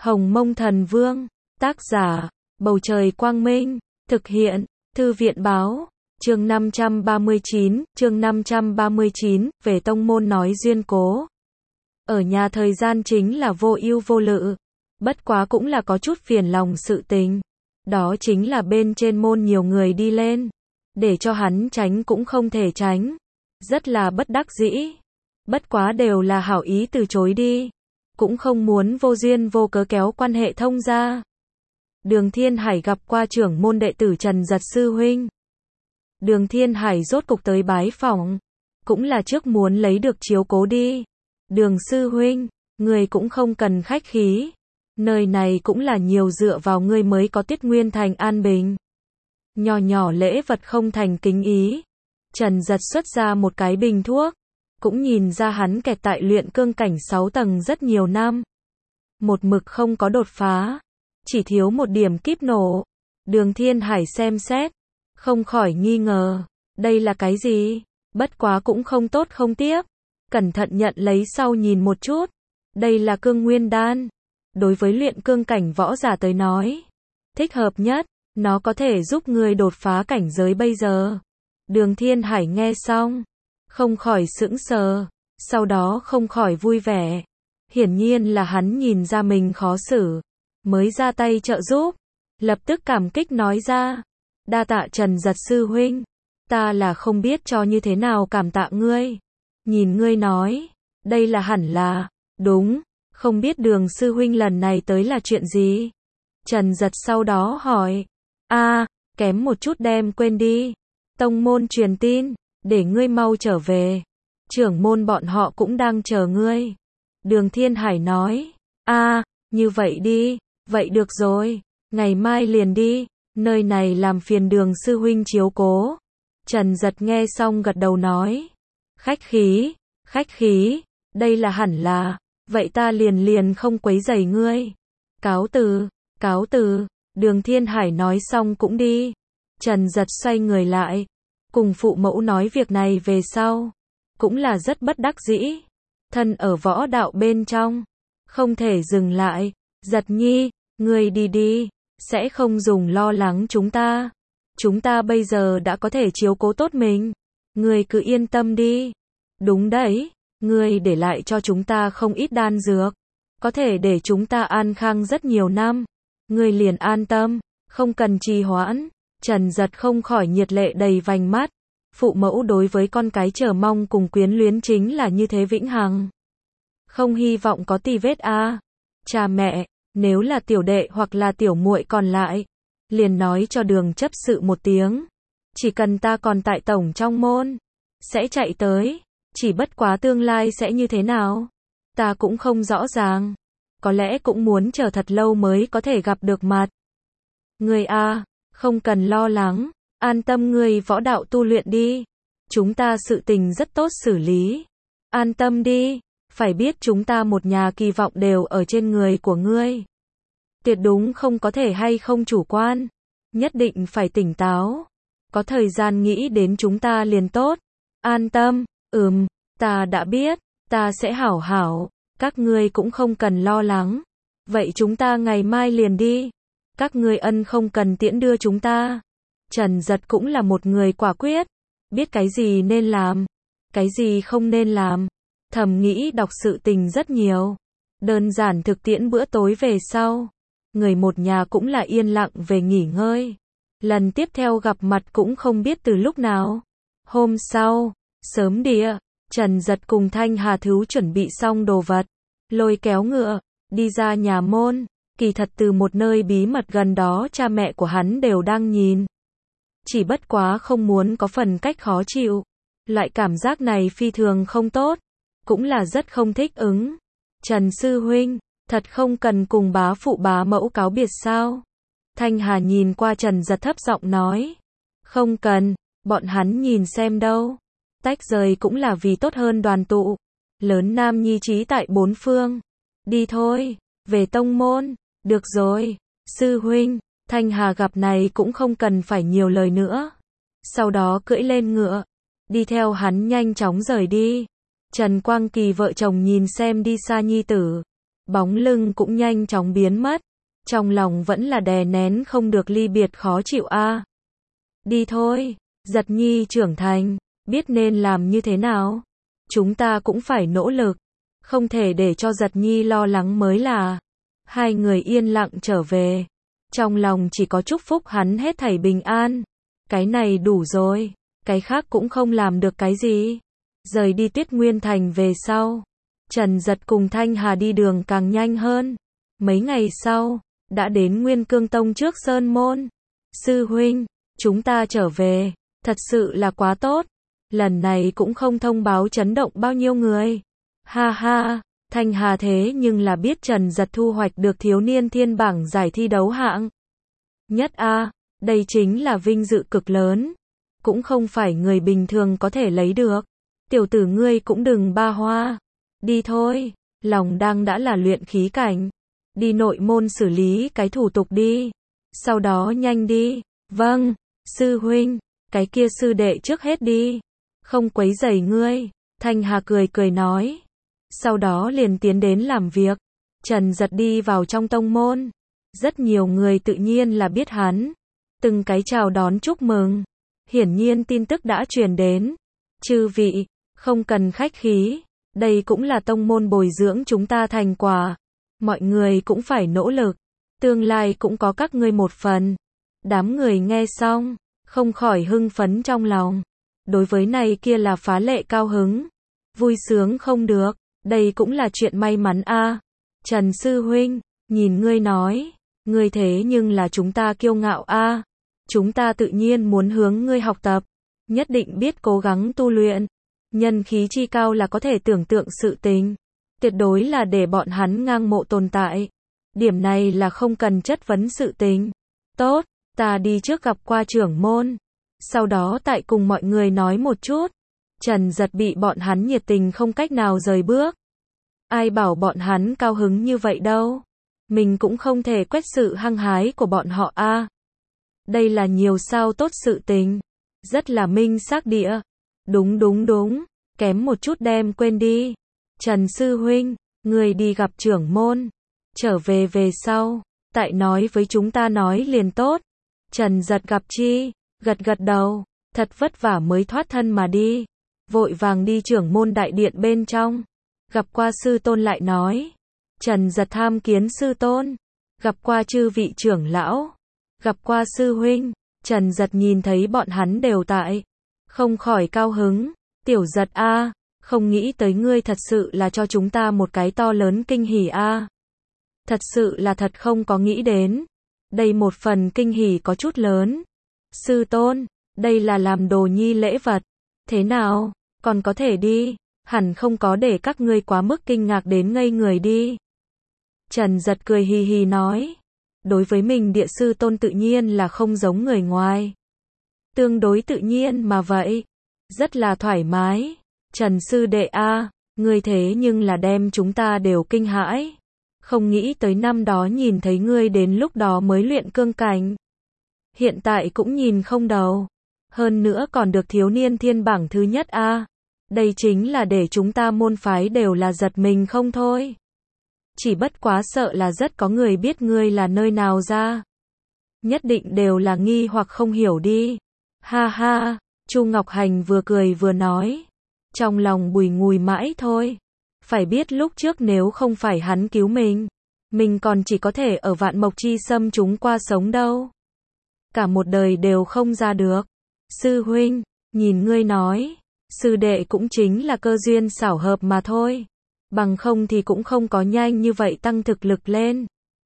Hồng Mông Thần Vương, tác giả, Bầu Trời Quang Minh, thực hiện, Thư viện Báo, chương 539, về tông môn nói duyên cố. Ở nhà thời gian chính là vô ưu vô lự, bất quá cũng là có chút phiền lòng sự tình. Đó chính là bên trên môn nhiều người đi lên, để cho hắn tránh cũng không thể tránh. Rất là bất đắc dĩ. Bất quá đều là hảo ý từ chối đi. Cũng không muốn vô duyên vô cớ kéo quan hệ thông ra. Đường Thiên Hải gặp qua trưởng môn đệ tử Trần Giật sư huynh. Đường Thiên Hải rốt cục tới bái phỏng, cũng là trước muốn lấy được chiếu cố đi. Đường sư huynh, người cũng không cần khách khí. Nơi này cũng là nhiều dựa vào ngươi mới có Tiết Nguyên Thành an bình. Nhỏ nhỏ lễ vật không thành kính ý. Trần Giật xuất ra một cái bình thuốc. Cũng nhìn ra hắn kẹt tại luyện cương cảnh 6 tầng rất nhiều năm. Một mực không có đột phá. Chỉ thiếu một điểm kíp nổ. Đường Thiên Hải xem xét. Không khỏi nghi ngờ. Đây là cái gì? Bất quá cũng không tốt không tiếc. Cẩn thận nhận lấy sau nhìn một chút. Đây là cương nguyên đan. Đối với luyện cương cảnh võ giả tới nói. Thích hợp nhất. Nó có thể giúp người đột phá cảnh giới bây giờ. Đường Thiên Hải nghe xong. Không khỏi sững sờ. Sau đó không khỏi vui vẻ. Hiển nhiên là hắn nhìn ra mình khó xử. Mới ra tay trợ giúp. Lập tức cảm kích nói ra. Đa tạ Trần Giật sư huynh. Ta là không biết cho như thế nào cảm tạ ngươi. Nhìn ngươi nói. Đây là hẳn là. Đúng. Không biết đường sư huynh lần này tới là chuyện gì? Trần Giật sau đó hỏi. Kém một chút đem quên đi. Tông môn truyền tin. Để ngươi mau trở về. Trưởng môn bọn họ cũng đang chờ ngươi. Đường Thiên Hải nói. Như vậy đi. Vậy được rồi. Ngày mai liền đi. Nơi này làm phiền đường sư huynh chiếu cố. Trần Giật nghe xong gật đầu nói. Khách khí. Đây là hẳn là. Vậy ta liền không quấy rầy ngươi. Cáo từ. Đường Thiên Hải nói xong cũng đi. Trần Giật xoay người lại. Cùng phụ mẫu nói việc này về sau. Cũng là rất bất đắc dĩ. Thân ở võ đạo bên trong. Không thể dừng lại. Giật nhi, ngươi đi. Sẽ không dùng lo lắng chúng ta. Chúng ta bây giờ đã có thể chiếu cố tốt mình. Ngươi cứ yên tâm đi. Đúng đấy. Ngươi để lại cho chúng ta không ít đan dược. Có thể để chúng ta an khang rất nhiều năm. Ngươi liền an tâm. Không cần trì hoãn. Trần Giật không khỏi nhiệt lệ đầy vành mắt. Phụ mẫu đối với con cái chờ mong cùng quyến luyến chính là như thế vĩnh hằng. Không hy vọng có tì vết Cha mẹ, nếu là tiểu đệ hoặc là tiểu muội còn lại, liền nói cho đường chấp sự một tiếng. Chỉ cần ta còn tại tổng trong môn, sẽ chạy tới. Chỉ bất quá tương lai sẽ như thế nào? Ta cũng không rõ ràng. Có lẽ cũng muốn chờ thật lâu mới có thể gặp được mặt. Ngươi không cần lo lắng. An tâm ngươi võ đạo tu luyện đi. Chúng ta sự tình rất tốt xử lý. An tâm đi. Phải biết chúng ta một nhà kỳ vọng đều ở trên người của ngươi. Tuyệt đúng không có thể hay không chủ quan. Nhất định phải tỉnh táo. Có thời gian nghĩ đến chúng ta liền tốt. An tâm. Ta đã biết. Ta sẽ hảo. Các ngươi cũng không cần lo lắng. Vậy chúng ta ngày mai liền đi. Các ngươi không cần tiễn đưa chúng ta. Trần Giật cũng là một người quả quyết. Biết cái gì nên làm. Cái gì không nên làm. Thầm nghĩ đọc sự tình rất nhiều. Đơn giản thực tiễn bữa tối về sau. Người một nhà cũng là yên lặng về nghỉ ngơi. Lần tiếp theo gặp mặt cũng không biết từ lúc nào. Hôm sau, sớm địa, Trần Giật cùng Thanh Hà Thứ chuẩn bị xong đồ vật. Lôi kéo ngựa, đi ra nhà môn. Kỳ thật từ một nơi bí mật gần đó cha mẹ của hắn đều đang nhìn. Chỉ bất quá không muốn có phần cách khó chịu. Loại cảm giác này phi thường không tốt. Cũng là rất không thích ứng. Trần sư huynh, thật không cần cùng bá phụ bá mẫu cáo biệt sao? Thanh Hà nhìn qua Trần Giật thấp giọng nói. Không cần, bọn hắn nhìn xem đâu. Tách rời cũng là vì tốt hơn đoàn tụ. Lớn nam nhi trí tại bốn phương. Đi thôi, về tông môn. Được rồi, sư huynh. Thanh Hà gặp này cũng không cần phải nhiều lời nữa. Sau đó cưỡi lên ngựa. Đi theo hắn nhanh chóng rời đi. Trần Quang Kỳ vợ chồng nhìn xem đi xa nhi tử. bóng lưng cũng nhanh chóng biến mất. Trong lòng vẫn là đè nén không được ly biệt khó chịu a. Đi thôi, Giật Nhi trưởng thành, biết nên làm như thế nào. Chúng ta cũng phải nỗ lực, không thể để cho Giật Nhi lo lắng mới là. Hai người yên lặng trở về, trong lòng chỉ có chúc phúc hắn hết thảy bình an. Cái này đủ rồi, cái khác cũng không làm được cái gì. Rời đi Tuyết Nguyên Thành về sau, Trần Giật cùng Thanh Hà đi đường càng nhanh hơn. Mấy ngày sau, đã đến Nguyên Cương Tông trước Sơn Môn. Sư huynh, chúng ta trở về, thật sự là quá tốt. Lần này cũng không thông báo chấn động bao nhiêu người. Ha ha, Thanh Hà thế nhưng là biết Trần Giật thu hoạch được thiếu niên thiên bảng giải thi đấu hạng nhất a, đây chính là vinh dự cực lớn, cũng không phải người bình thường có thể lấy được. Tiểu tử ngươi cũng đừng ba hoa. Đi thôi, lòng đang đã là luyện khí cảnh. Đi nội môn xử lý cái thủ tục đi. Sau đó nhanh đi. Vâng, sư huynh, cái kia sư đệ trước hết đi. Không quấy rầy ngươi. Thanh Hà cười cười nói. Sau đó liền tiến đến làm việc. Trần Giật đi vào trong tông môn. Rất nhiều người tự nhiên là biết hắn. Từng cái chào đón chúc mừng. Hiển nhiên tin tức đã truyền đến. Chư vị, không cần khách khí. Đây cũng là tông môn bồi dưỡng chúng ta thành quả. Mọi người cũng phải nỗ lực. Tương lai cũng có các ngươi một phần. Đám người nghe xong, không khỏi hưng phấn trong lòng. Đối với này kia là phá lệ cao hứng. Vui sướng không được. Đây cũng là chuyện may mắn a. Trần sư huynh, nhìn ngươi nói. Ngươi thế nhưng là chúng ta kiêu ngạo a. Chúng ta tự nhiên muốn hướng ngươi học tập. Nhất định biết cố gắng tu luyện. Nhân khí chi cao là có thể tưởng tượng sự tình. Tuyệt đối là để bọn hắn ngang mộ tồn tại. Điểm này là không cần chất vấn sự tình. Tốt, ta đi trước gặp qua trưởng môn. Sau đó tại cùng mọi người nói một chút. Trần Giật bị bọn hắn nhiệt tình không cách nào rời bước. Ai bảo bọn hắn cao hứng như vậy đâu. Mình cũng không thể quét sự hăng hái của bọn họ a. Đây là nhiều sao tốt sự tình. Rất là minh xác địa. Đúng, kém một chút đem quên đi. Trần sư huynh, người đi gặp trưởng môn. Trở về về sau, tại nói với chúng ta nói liền tốt. Trần Giật gặp chi, gật đầu, thật vất vả mới thoát thân mà đi. Vội vàng đi trưởng môn đại điện bên trong. Gặp qua sư tôn lại nói. Trần Giật tham kiến sư tôn. Gặp qua chư vị trưởng lão. Gặp qua sư huynh. Trần Giật nhìn thấy bọn hắn đều tại. Không khỏi cao hứng. Tiểu Giật a, không nghĩ tới ngươi thật sự là cho chúng ta một cái to lớn kinh hỉ a. Thật sự là thật không có nghĩ đến. Đây một phần kinh hỉ có chút lớn. Sư tôn, đây là làm đồ nhi lễ vật. Thế nào, còn có thể đi, hẳn không có để các ngươi quá mức kinh ngạc đến ngây người đi. Trần Giật cười hì hì nói. Đối với mình địa sư tôn tự nhiên là không giống người ngoài. Tương đối tự nhiên mà vậy. Rất là thoải mái. Trần sư đệ a, ngươi thế nhưng là đem chúng ta đều kinh hãi. Không nghĩ tới năm đó nhìn thấy ngươi đến lúc đó mới luyện cương cảnh. Hiện tại cũng nhìn không đầu. Hơn nữa còn được thiếu niên thiên bảng thứ nhất a. Đây chính là để chúng ta môn phái đều là giật mình không thôi. Chỉ bất quá sợ là rất có người biết ngươi là nơi nào ra. Nhất định đều là nghi hoặc không hiểu đi. Ha ha, Chu Ngọc Hành vừa cười vừa nói. Trong lòng bùi ngùi mãi thôi. Phải biết lúc trước nếu không phải hắn cứu mình còn chỉ có thể ở Vạn Mộc Chi Sâm chúng qua sống đâu. Cả một đời đều không ra được. Sư huynh, nhìn ngươi nói, sư đệ cũng chính là cơ duyên xảo hợp mà thôi. Bằng không thì cũng không có nhanh như vậy tăng thực lực lên.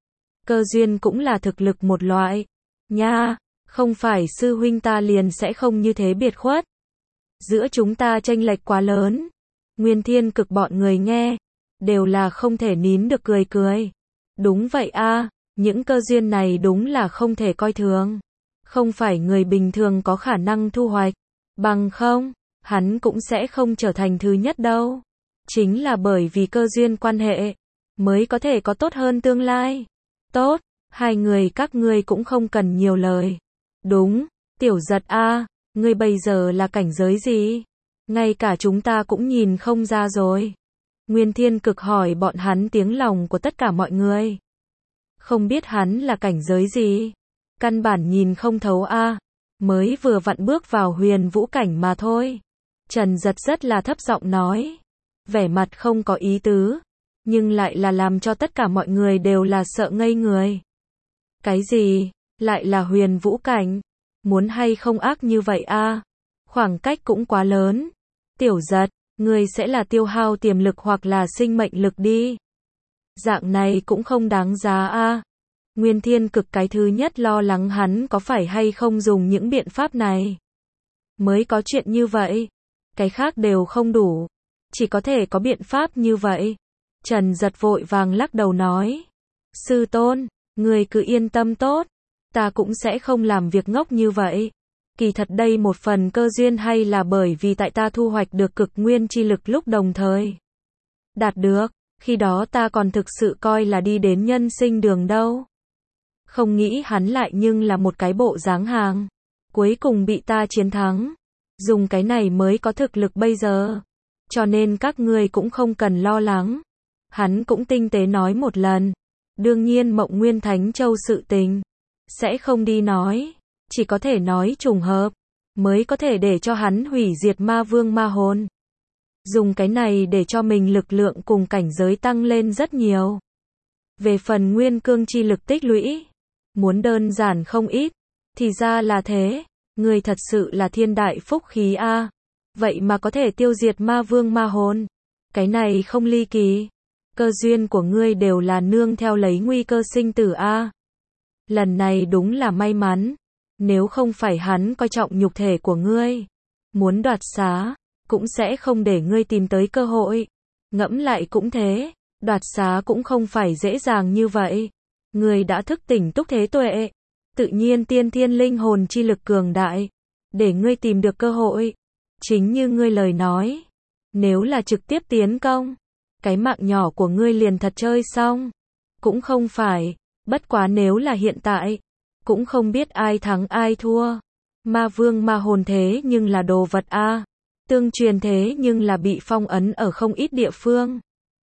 Cơ duyên cũng là thực lực một loại. Nha, không phải sư huynh ta liền sẽ không như thế biệt khuất. Giữa chúng ta chênh lệch quá lớn. Nguyên Thiên Cực bọn người nghe, đều là không thể nín được cười. Đúng vậy a, những cơ duyên này đúng là không thể coi thường. Không phải người bình thường có khả năng thu hoạch. Bằng không, hắn cũng sẽ không trở thành thứ nhất đâu. Chính là bởi vì cơ duyên quan hệ, mới có thể có tốt hơn tương lai. Tốt, hai người các ngươi cũng không cần nhiều lời. Đúng, Tiểu Giật a, ngươi bây giờ là cảnh giới gì? Ngay cả chúng ta cũng nhìn không ra rồi. Nguyên Thiên Cực hỏi bọn hắn tiếng lòng của tất cả mọi người. Không biết hắn là cảnh giới gì? Căn bản nhìn không thấu a, mới vừa vặn bước vào huyền vũ cảnh mà thôi. Trần Giật rất là thấp giọng nói, vẻ mặt không có ý tứ, nhưng lại là làm cho tất cả mọi người đều là sợ ngây người. Cái gì? Lại là huyền vũ cảnh? Muốn hay không ác như vậy a? Khoảng cách cũng quá lớn. Tiểu Giật, ngươi sẽ là tiêu hao tiềm lực hoặc là sinh mệnh lực đi. Dạng này cũng không đáng giá a. Nguyên Thiên Cực cái thứ nhất lo lắng hắn có phải hay không dùng những biện pháp này. Mới có chuyện như vậy. Cái khác đều không đủ. Chỉ có thể có biện pháp như vậy. Trần Giật vội vàng lắc đầu nói. Sư tôn, người cứ yên tâm tốt. Ta cũng sẽ không làm việc ngốc như vậy. Kỳ thật đây một phần cơ duyên hay là bởi vì tại ta thu hoạch được cực nguyên chi lực lúc đồng thời đạt được. Khi đó ta còn thực sự coi là đi đến nhân sinh đường đâu. Không nghĩ hắn lại nhưng là một cái bộ dáng hàng. Cuối cùng bị ta chiến thắng. Dùng cái này mới có thực lực bây giờ. Cho nên các ngươi cũng không cần lo lắng. Hắn cũng tinh tế nói một lần. Đương nhiên Mộng Nguyên Thánh Châu sự tình sẽ không đi nói. Chỉ có thể nói trùng hợp. Mới có thể để cho hắn hủy diệt ma vương ma hồn. Dùng cái này để cho mình lực lượng cùng cảnh giới tăng lên rất nhiều. Về phần nguyên cương chi lực tích lũy, muốn đơn giản không ít. Thì ra là thế. Ngươi thật sự là thiên đại phúc khí a. Vậy mà có thể tiêu diệt ma vương ma hồn. Cái này không ly kỳ. Cơ duyên của ngươi đều là nương theo lấy nguy cơ sinh tử a. Lần này đúng là may mắn. Nếu không phải hắn coi trọng nhục thể của ngươi, muốn đoạt xá, cũng sẽ không để ngươi tìm tới cơ hội. Ngẫm lại cũng thế, đoạt xá cũng không phải dễ dàng như vậy. Ngươi đã thức tỉnh túc thế tuệ, tự nhiên tiên thiên linh hồn chi lực cường đại, để ngươi tìm được cơ hội. Chính như ngươi lời nói, nếu là trực tiếp tiến công, cái mạng nhỏ của ngươi liền thật chơi xong. Cũng không phải, bất quá nếu là hiện tại, cũng không biết ai thắng ai thua. Ma vương ma hồn thế nhưng là đồ vật a. Tương truyền thế nhưng là bị phong ấn ở không ít địa phương.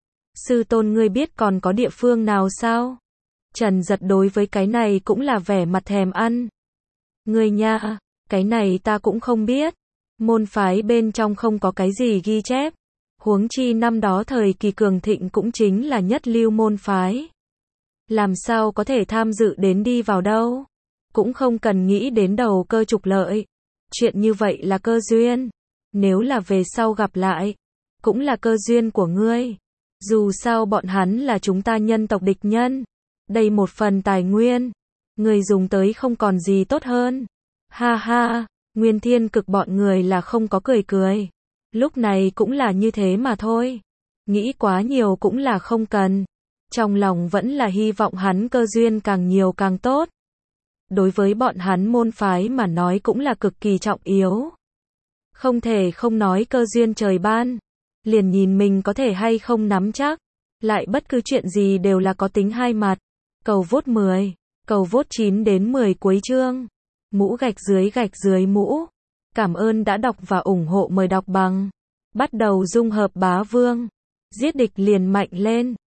Sư tôn ngươi biết còn có địa phương nào sao? Trần Giật đối với cái này cũng là vẻ mặt thèm ăn. Ngươi nha, cái này ta cũng không biết. Môn phái bên trong không có cái gì ghi chép. Huống chi năm đó thời kỳ cường thịnh cũng chính là nhất lưu môn phái. Làm sao có thể tham dự đến đi vào đâu? Cũng không cần nghĩ đến đầu cơ trục lợi. Chuyện như vậy là cơ duyên. Nếu là về sau gặp lại, cũng là cơ duyên của ngươi. Dù sao bọn hắn là chúng ta nhân tộc địch nhân. Đây một phần tài nguyên, ngươi dùng tới không còn gì tốt hơn. Ha ha, Nguyên Thiên Cực bọn người là không có cười cười. Lúc này cũng là như thế mà thôi. Nghĩ quá nhiều cũng là không cần. Trong lòng vẫn là hy vọng hắn cơ duyên càng nhiều càng tốt. Đối với bọn hắn môn phái mà nói cũng là cực kỳ trọng yếu. Không thể không nói cơ duyên trời ban. Liền nhìn mình có thể hay không nắm chắc. Lại bất cứ chuyện gì đều là có tính hai mặt. Cầu vote 10, cầu vote 9 đến 10 cuối chương. Mũ gạch dưới mũ. Cảm ơn đã đọc và ủng hộ, mời đọc bằng. Bắt đầu dung hợp bá vương. Giết địch liền mạnh lên.